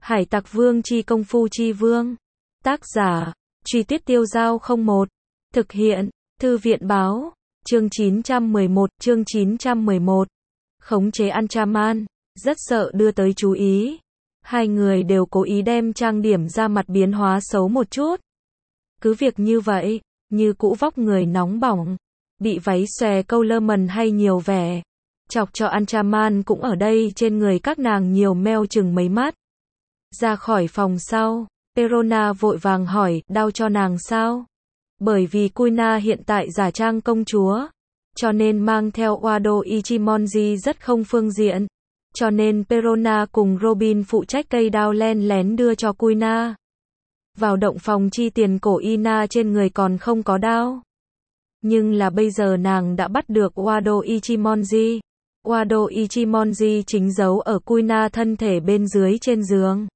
Hải Tặc Vương chi công phu chi vương. Tác giả, Truy Tuyết Tiêu Dao 01. Thực hiện, Thư viện báo. Chương 911. Khống chế Anchaman. Rất sợ đưa tới chú ý. Hai người đều cố ý đem trang điểm ra mặt biến hóa xấu một chút. Cứ việc như vậy, như cũ vóc người nóng bỏng, bị váy xòe câu lơ mần hay nhiều vẻ, chọc cho Anchaman cũng ở đây trên người các nàng nhiều meo chừng mấy mắt. Ra khỏi phòng sau, Perona vội vàng hỏi, đau cho nàng sao? Bởi vì Kuina hiện tại giả trang công chúa, cho nên mang theo Wado Ichimonji rất không phương diện. Cho nên Perona cùng Robin phụ trách cây đao len lén đưa cho Kuina. Vào động phòng chi tiền cổ Ina trên người còn không có đao. Nhưng là bây giờ nàng đã bắt được Wado Ichimonji. Wado Ichimonji chính giấu ở Kuina thân thể bên dưới trên giường.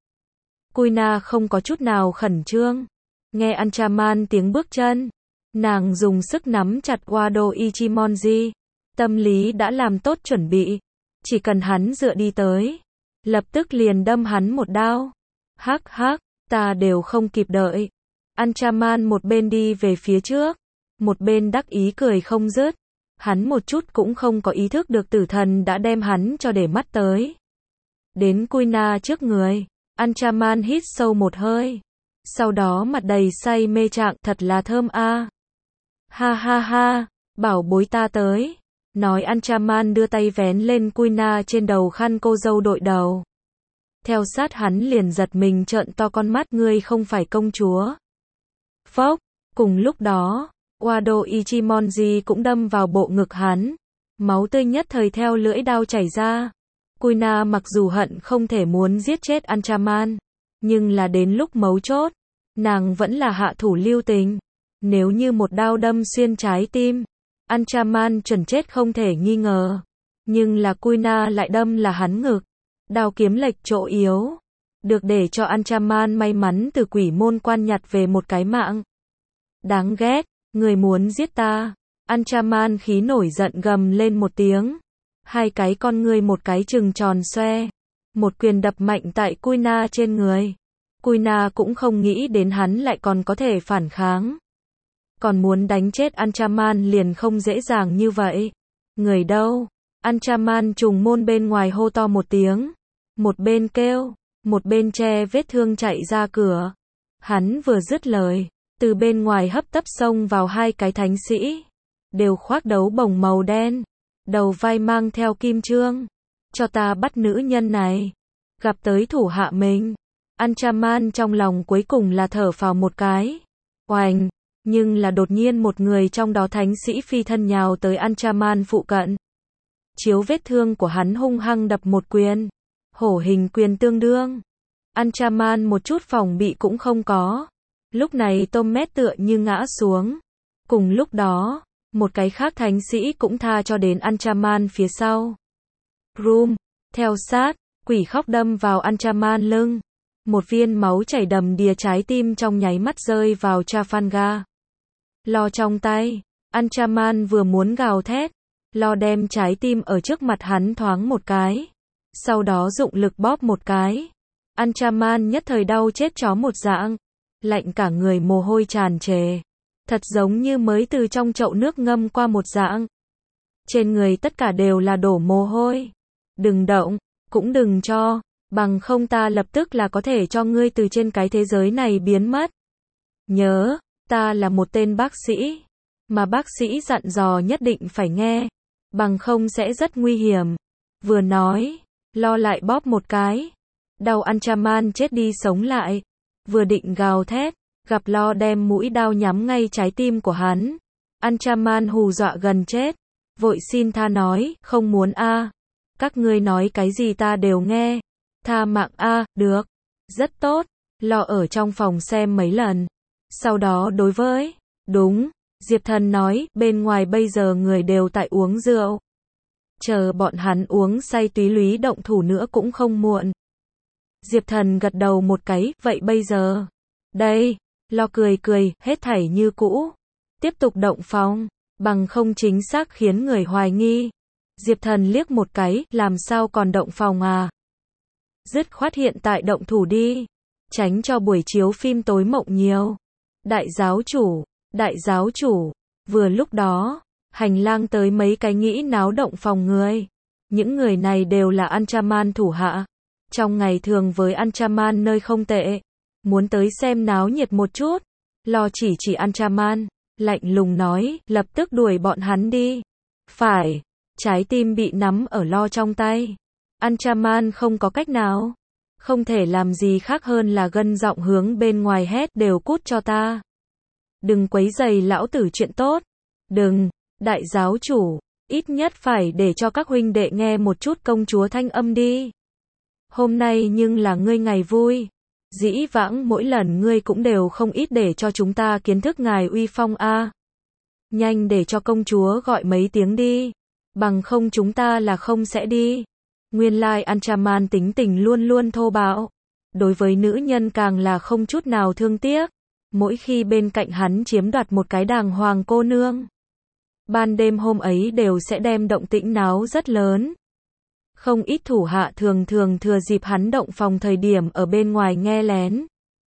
Kuina không có chút nào khẩn trương. Nghe Anchaman tiếng bước chân, nàng dùng sức nắm chặt Wado Ichimonji. Tâm lý đã làm tốt chuẩn bị. Chỉ cần hắn dựa đi tới, lập tức liền đâm hắn một đao. Hắc hắc, ta đều không kịp đợi. Anchaman một bên đi về phía trước, một bên đắc ý cười không dứt. Hắn một chút cũng không có ý thức được tử thần đã đem hắn cho để mắt tới. Đến Kuina trước người, Anchaman hít sâu một hơi. Sau đó mặt đầy say mê trạng, thật là thơm a. Ha ha ha, bảo bối ta tới. Nói Anchaman đưa tay vén lên Kuina trên đầu khăn cô dâu đội đầu. Theo sát hắn liền giật mình trợn to con mắt, ngươi không phải công chúa. Phốc, cùng lúc đó, Wado Ichimonji cũng đâm vào bộ ngực hắn. Máu tươi nhất thời theo lưỡi đao chảy ra. Kuina mặc dù hận không thể muốn giết chết Anchaman, nhưng là đến lúc mấu chốt, nàng vẫn là hạ thủ lưu tình. Nếu như một đao đâm xuyên trái tim, Anchaman chuẩn chết không thể nghi ngờ. Nhưng là Kuina lại đâm là hắn ngực. Đao kiếm lệch chỗ yếu. Được để cho Anchaman may mắn từ quỷ môn quan nhặt về một cái mạng. Đáng ghét, người muốn giết ta. Anchaman khí nổi giận gầm lên một tiếng. Hai cái con ngươi một cái trừng tròn xoe. Một quyền đập mạnh tại Kuina trên người. Kuina cũng không nghĩ đến hắn lại còn có thể phản kháng. Còn muốn đánh chết Anchaman liền không dễ dàng như vậy. Người đâu? Anchaman trùng môn bên ngoài hô to một tiếng. Một bên kêu, một bên che vết thương chạy ra cửa. Hắn vừa dứt lời, từ bên ngoài hấp tấp xông vào hai cái thánh sĩ. Đều khoác đấu bổng màu đen. Đầu vai mang theo kim chương. Cho ta bắt nữ nhân này. Gặp tới thủ hạ mình. Anchaman trong lòng cuối cùng là thở phào một cái. Oành. Nhưng là đột nhiên một người trong đó thánh sĩ phi thân nhào tới Anchaman phụ cận. Chiếu vết thương của hắn hung hăng đập một quyền. Hổ hình quyền tương đương. Anchaman một chút phòng bị cũng không có. Lúc này Tomet tựa như ngã xuống. Cùng lúc đó, một cái khác thánh sĩ cũng tha cho đến Anchaman phía sau. Rum, theo sát, quỷ khóc đâm vào Anchaman lưng. Một viên máu chảy đầm đìa trái tim trong nháy mắt rơi vào Trafalgar. Lo trong tay, Anchaman vừa muốn gào thét, Lo đem trái tim ở trước mặt hắn thoáng một cái. Sau đó dụng lực bóp một cái. Anchaman nhất thời đau chết chó một dạng. Lạnh cả người mồ hôi tràn trề. Thật giống như mới từ trong chậu nước ngâm qua một dạng. Trên người tất cả đều là đổ mồ hôi. Đừng động, cũng đừng cho, bằng không ta lập tức là có thể cho ngươi từ trên cái thế giới này biến mất. Nhớ, ta là một tên bác sĩ. Mà bác sĩ dặn dò nhất định phải nghe. Bằng không sẽ rất nguy hiểm. Vừa nói, Lo lại bóp một cái. Đau Anchaman chết đi sống lại. Vừa định gào thét, gặp Lo đem mũi đao nhắm ngay trái tim của hắn. Anchaman hù dọa gần chết. Vội xin tha nói, không muốn a. Các ngươi nói cái gì ta đều nghe. Tha mạng a, được. Rất tốt. Lo ở trong phòng xem mấy lần. Sau đó đối với, đúng, Diệp Thần nói, bên ngoài bây giờ người đều tại uống rượu. Chờ bọn hắn uống say túy lúy động thủ nữa cũng không muộn. Diệp Thần gật đầu một cái, vậy bây giờ? Đây, Lo cười cười, hết thảy như cũ. Tiếp tục động phòng, bằng không chính xác khiến người hoài nghi. Diệp Thần liếc một cái, làm sao còn động phòng à? Dứt khoát hiện tại động thủ đi. Tránh cho buổi chiếu phim tối mộng nhiều. Đại giáo chủ. Vừa lúc đó, hành lang tới mấy cái nghĩ náo động phòng người. Những người này đều là Anchaman thủ hạ. Trong ngày thường với Anchaman nơi không tệ. Muốn tới xem náo nhiệt một chút. Lo chỉ Anchaman. Lạnh lùng nói, lập tức đuổi bọn hắn đi. Phải. Trái tim bị nắm ở Lo trong tay. Anchaman không có cách nào. Không thể làm gì khác hơn là gân giọng hướng bên ngoài hét, đều cút cho ta. Đừng quấy rầy lão tử chuyện tốt. Đừng, đại giáo chủ, ít nhất phải để cho các huynh đệ nghe một chút công chúa thanh âm đi. Hôm nay nhưng là ngươi ngày vui. Dĩ vãng mỗi lần ngươi cũng đều không ít để cho chúng ta kiến thức ngài uy phong a. Nhanh để cho công chúa gọi mấy tiếng đi. Bằng không chúng ta là không sẽ đi. Nguyên lai Anchaman tính tình luôn luôn thô bạo. Đối với nữ nhân càng là không chút nào thương tiếc. Mỗi khi bên cạnh hắn chiếm đoạt một cái đàng hoàng cô nương. Ban đêm hôm ấy đều sẽ đem động tĩnh náo rất lớn. Không ít thủ hạ thường thừa dịp hắn động phòng thời điểm ở bên ngoài nghe lén.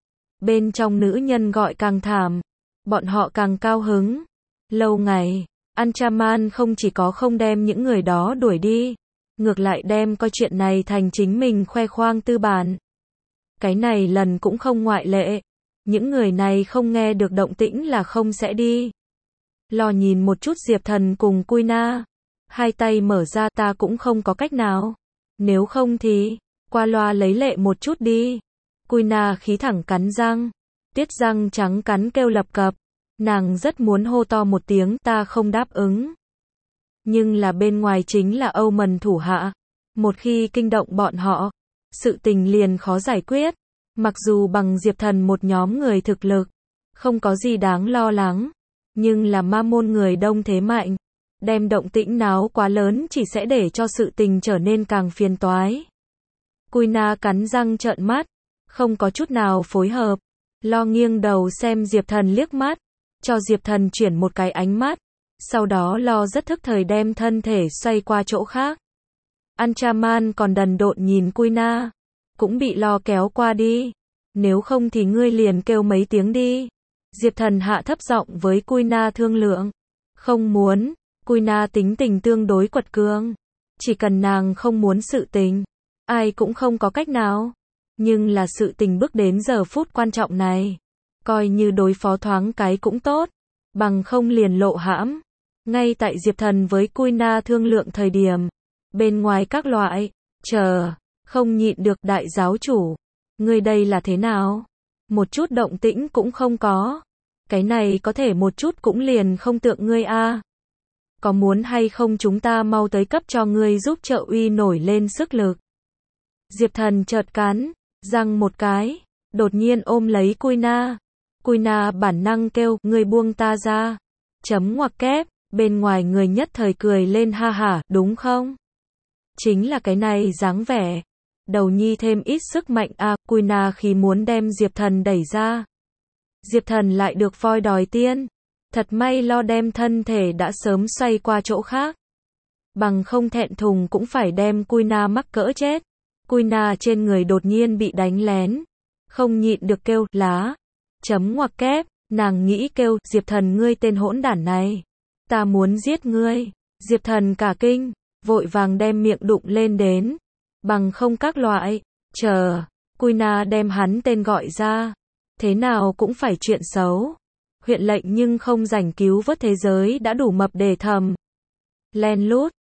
Bên trong nữ nhân gọi càng thảm. Bọn họ càng cao hứng. Lâu ngày, Anchaman không chỉ có không đem những người đó đuổi đi. Ngược lại đem coi chuyện này thành chính mình khoe khoang tư bản. Cái này lần cũng không ngoại lệ. Những người này không nghe được động tĩnh là không sẽ đi. Lo nhìn một chút Diệp Thần cùng Cui Na. Hai tay mở ra, ta cũng không có cách nào. Nếu không thì, qua loa lấy lệ một chút đi. Cui Na khí thẳng cắn răng. Tiết răng trắng cắn kêu lập cập. Nàng rất muốn hô to một tiếng, ta không đáp ứng. Nhưng là bên ngoài chính là Âu Mần thủ hạ. Một khi kinh động bọn họ, sự tình liền khó giải quyết. Mặc dù bằng Diệp Thần một nhóm người thực lực, không có gì đáng lo lắng. Nhưng là ma môn người đông thế mạnh. Đem động tĩnh náo quá lớn chỉ sẽ để cho sự tình trở nên càng phiền toái. Cui Na cắn răng trợn mắt, không có chút nào phối hợp. Lo nghiêng đầu xem Diệp Thần liếc mắt, cho Diệp Thần chuyển một cái ánh mắt. Sau đó Lo rất thức thời đem thân thể xoay qua chỗ khác. Anchaman còn đần độn nhìn Cui Na, cũng bị Lo kéo qua đi. Nếu không thì ngươi liền kêu mấy tiếng đi. Diệp Thần hạ thấp giọng với Cui Na thương lượng. Không muốn. Cui Na tính tình tương đối quật cường. Chỉ cần nàng không muốn sự tình, ai cũng không có cách nào. Nhưng là sự tình bước đến giờ phút quan trọng này, coi như đối phó thoáng cái cũng tốt. Bằng không liền lộ hãm. Ngay tại Diệp Thần với Cui Na thương lượng thời điểm, bên ngoài các loại, không nhịn được, đại giáo chủ. Ngươi đây là thế nào? Một chút động tĩnh cũng không có. Cái này có thể một chút cũng liền không tượng ngươi a. Có muốn hay không chúng ta mau tới cấp cho ngươi giúp trợ uy nổi lên sức lực. Diệp Thần chợt cắn răng một cái, đột nhiên ôm lấy Cui Na. Cui Na bản năng kêu, ngươi buông ta ra. Chấm ngoặc kép, bên ngoài người nhất thời cười lên ha hả, đúng không? Chính là cái này dáng vẻ. Đầu nhi thêm ít sức mạnh a. Cui Na khi muốn đem Diệp Thần đẩy ra. Diệp Thần lại được voi đòi tiên. Thật may Lo đem thân thể đã sớm xoay qua chỗ khác. Bằng không thẹn thùng cũng phải đem Cui Na mắc cỡ chết. Cui Na trên người đột nhiên bị đánh lén. Không nhịn được kêu, lá. Chấm ngoặc kép, nàng nghĩ kêu, Diệp Thần ngươi tên hỗn đản này. Ta muốn giết ngươi. Diệp Thần cả kinh, vội vàng đem miệng đụng lên đến. Bằng không các loại, Cui Na đem hắn tên gọi ra. Thế nào cũng phải chuyện xấu. Huyện lệnh nhưng không rảnh cứu vớt thế giới đã đủ mập để thầm. Len lút,